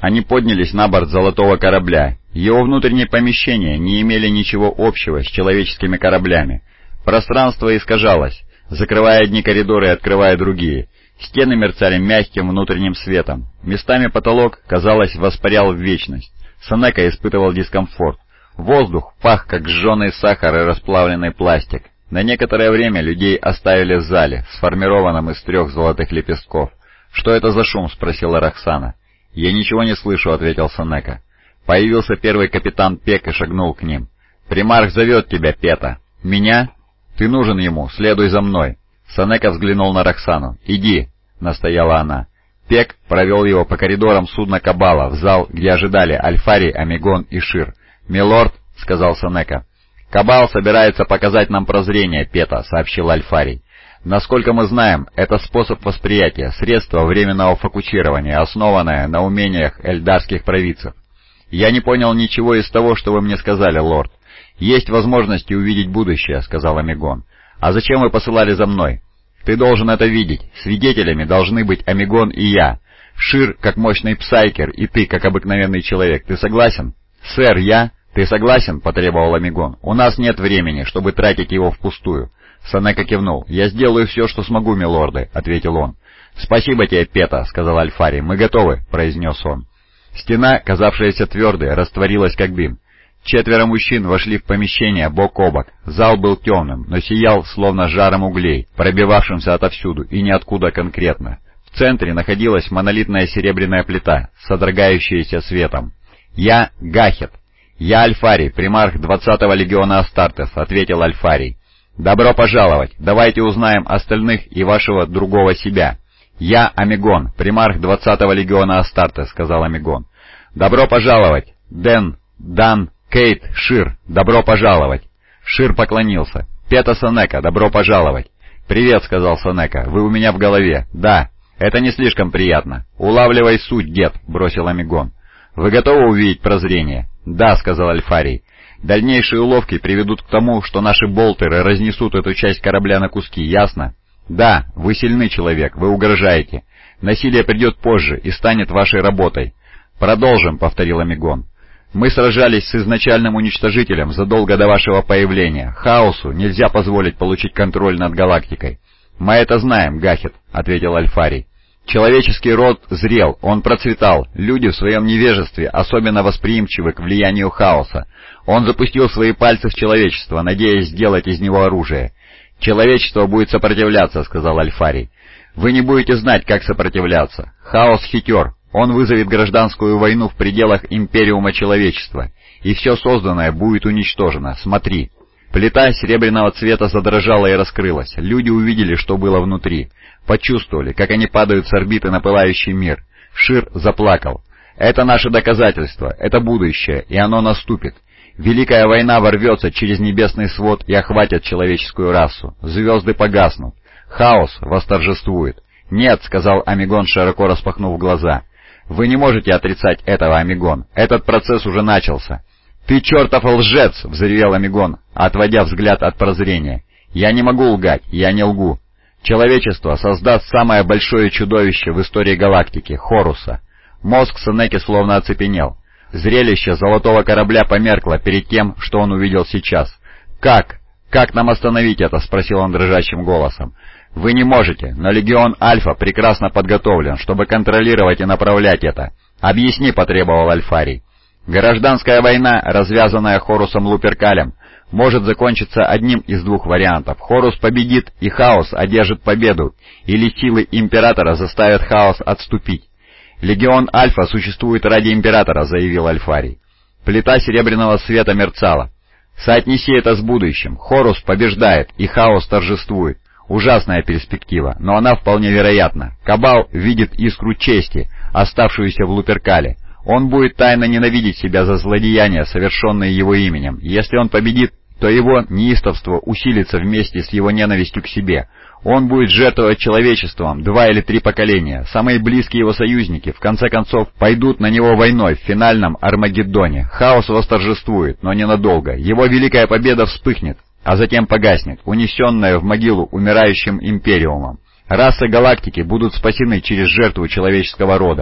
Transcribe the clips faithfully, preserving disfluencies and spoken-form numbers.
Они поднялись на борт золотого корабля. Его внутренние помещения не имели ничего общего с человеческими кораблями. Пространство искажалось, закрывая одни коридоры и открывая другие. Стены мерцали мягким внутренним светом. Местами потолок, казалось, воспарял в вечность. Сенека испытывал дискомфорт. Воздух пах, как сжженный сахар и расплавленный пластик. На некоторое время людей оставили в зале, сформированном из трех золотых лепестков. «Что это за шум?» — спросила Роксана. «Я ничего не слышу», — ответил Сенека. Появился первый капитан Пек и шагнул к ним. «Примарх зовет тебя, Пета». «Меня? Ты нужен ему, следуй за мной». Сенека взглянул на Роксану. «Иди», — настояла она. Пек провел его по коридорам судна Кабала в зал, где ожидали Альфарий, Амигон и Шир. «Милорд», — сказал Сенека. «Кабал собирается показать нам прозрение, Пета», — сообщил Альфарий. «Насколько мы знаем, это способ восприятия, средство временного фокусирования, основанное на умениях эльдарских провидцев». «Я не понял ничего из того, что вы мне сказали, лорд». «Есть возможности увидеть будущее», — сказал Амигон. «А зачем вы посылали за мной?» «Ты должен это видеть. Свидетелями должны быть Амигон и я. Шир, как мощный псайкер, и ты, как обыкновенный человек. Ты согласен?» «Сэр, я...» «Ты согласен?» — потребовал Амигон. «У нас нет времени, чтобы тратить его впустую». Сенека кивнул. «Я сделаю все, что смогу, милорды», — ответил он. «Спасибо тебе, Пета», — сказал Альфарий. «Мы готовы», — произнес он. Стена, казавшаяся твердой, растворилась как дым. Четверо мужчин вошли в помещение бок о бок. Зал был темным, но сиял, словно жаром углей, пробивавшимся отовсюду и ниоткуда конкретно. В центре находилась монолитная серебряная плита, содрогающаяся светом. «Я Гахет». «Я Альфарий, примарх двадцатого легиона Астартес», — ответил Альфарий. «Добро пожаловать. Давайте узнаем остальных и вашего другого себя». «Я Амигон, примарх двадцатого легиона Астартес», — сказал Амигон. «Добро пожаловать. Дэн, Дан, Кейт, Шир, добро пожаловать». Шир поклонился. «Пета Сенека, добро пожаловать». «Привет», — сказал Сенека. «Вы у меня в голове». «Да». «Это не слишком приятно». «Улавливай суть, дед», — бросил Амигон. «Вы готовы увидеть прозрение?» «Да», — сказал Альфарий. «Дальнейшие уловки приведут к тому, что наши болтеры разнесут эту часть корабля на куски, ясно?» «Да, вы сильный человек, вы угрожаете. Насилие придет позже и станет вашей работой». «Продолжим», — повторил Амигон. «Мы сражались с изначальным уничтожителем задолго до вашего появления. Хаосу нельзя позволить получить контроль над галактикой». «Мы это знаем, Гахет», — ответил Альфарий. «Человеческий род зрел, он процветал, люди в своем невежестве особенно восприимчивы к влиянию хаоса. Он запустил свои пальцы в человечество, надеясь сделать из него оружие». «Человечество будет сопротивляться», — сказал Альфарий. «Вы не будете знать, как сопротивляться. Хаос хитер, он вызовет гражданскую войну в пределах империума человечества, и все созданное будет уничтожено. Смотри». Плита серебряного цвета задрожала и раскрылась. Люди увидели, что было внутри. Почувствовали, как они падают с орбиты на пылающий мир. Шир заплакал. «Это наше доказательство, это будущее, и оно наступит. Великая война ворвется через небесный свод и охватит человеческую расу. Звезды погаснут. Хаос восторжествует». «Нет», — сказал Амигон, широко распахнув глаза. «Вы не можете отрицать этого, Амигон. Этот процесс уже начался». «Ты чертов лжец!» — взревел Амигон, отводя взгляд от прозрения. «Я не могу лгать, я не лгу. Человечество создаст самое большое чудовище в истории галактики — Хоруса». Мозг Сенеки словно оцепенел. Зрелище золотого корабля померкло перед тем, что он увидел сейчас. «Как? Как нам остановить это?» — спросил он дрожащим голосом. «Вы не можете, но Легион Альфа прекрасно подготовлен, чтобы контролировать и направлять это». «Объясни», — потребовал Альфарий. «Гражданская война, развязанная Хорусом Луперкалем, может закончиться одним из двух вариантов. Хорус победит, и Хаос одержит победу, или силы Императора заставят Хаос отступить. Легион Альфа существует ради Императора», — заявил Альфарий. Плита серебряного света мерцала. «Соотнеси это с будущим. Хорус побеждает, и Хаос торжествует. Ужасная перспектива, но она вполне вероятна. Кабал видит искру чести, оставшуюся в Луперкале. Он будет тайно ненавидеть себя за злодеяния, совершенные его именем. Если он победит, то его неистовство усилится вместе с его ненавистью к себе. Он будет жертвовать человечеством два или три поколения. Самые близкие его союзники, в конце концов, пойдут на него войной в финальном Армагеддоне. Хаос восторжествует, но ненадолго. Его великая победа вспыхнет, а затем погаснет, унесенная в могилу умирающим Империумом. Расы галактики будут спасены через жертву человеческого рода.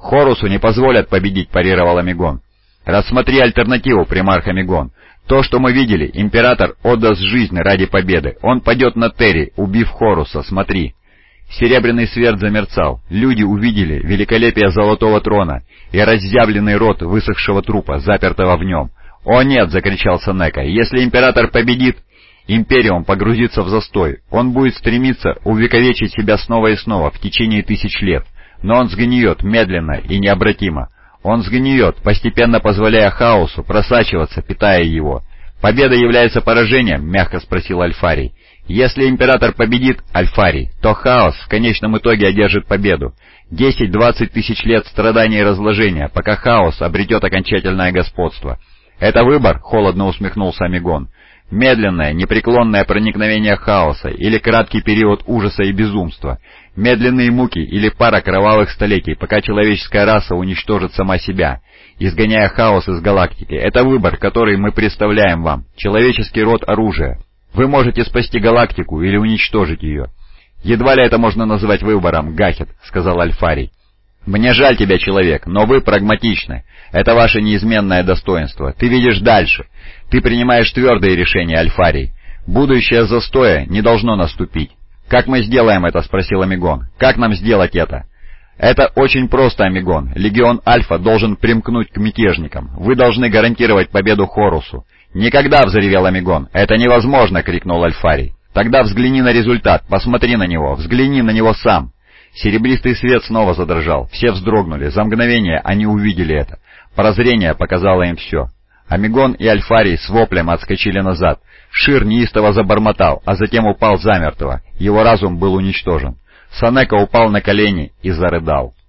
«Хорусу не позволят победить», — парировал Амигон. «Рассмотри альтернативу, примарх Амигон. То, что мы видели, император отдаст жизнь ради победы. Он падет на Терри, убив Хоруса, смотри». Серебряный свет замерцал. Люди увидели великолепие золотого трона и разъявленный рот высохшего трупа, запертого в нем. «О нет!» — закричал Сенека. «Если император победит, Империум погрузится в застой. Он будет стремиться увековечить себя снова и снова в течение тысяч лет. Но он сгниет медленно и необратимо. Он сгниет, постепенно позволяя хаосу просачиваться, питая его». «Победа является поражением?» — мягко спросил Альфарий. «Если император победит, Альфарий, то хаос в конечном итоге одержит победу. Десять-двадцать тысяч лет страданий и разложения, пока хаос обретет окончательное господство». «Это выбор?» — холодно усмехнулся Амигон. «Медленное, непреклонное проникновение хаоса или краткий период ужаса и безумства, медленные муки или пара кровавых столетий, пока человеческая раса уничтожит сама себя, изгоняя хаос из галактики. Это выбор, который мы представляем вам, человеческий род оружия. Вы можете спасти галактику или уничтожить ее». «Едва ли это можно назвать выбором, Гахет», — сказал Альфарий. «Мне жаль тебя, человек, но вы прагматичны. Это ваше неизменное достоинство. Ты видишь дальше. Ты принимаешь твердые решения, Альфарий. Будущее застоя не должно наступить». «Как мы сделаем это?» — спросил Амигон. «Как нам сделать это?» «Это очень просто, Амигон. Легион Альфа должен примкнуть к мятежникам. Вы должны гарантировать победу Хорусу». «Никогда!» — взревел Амигон. «Это невозможно!» — крикнул Альфарий. «Тогда взгляни на результат, посмотри на него, взгляни на него сам». Серебристый свет снова задрожал, все вздрогнули, за мгновение они увидели это. Прозрение показало им все. Амигон и Альфарий с воплем отскочили назад. Шир неистово забормотал, а затем упал замертво, его разум был уничтожен. Сенека упал на колени и зарыдал.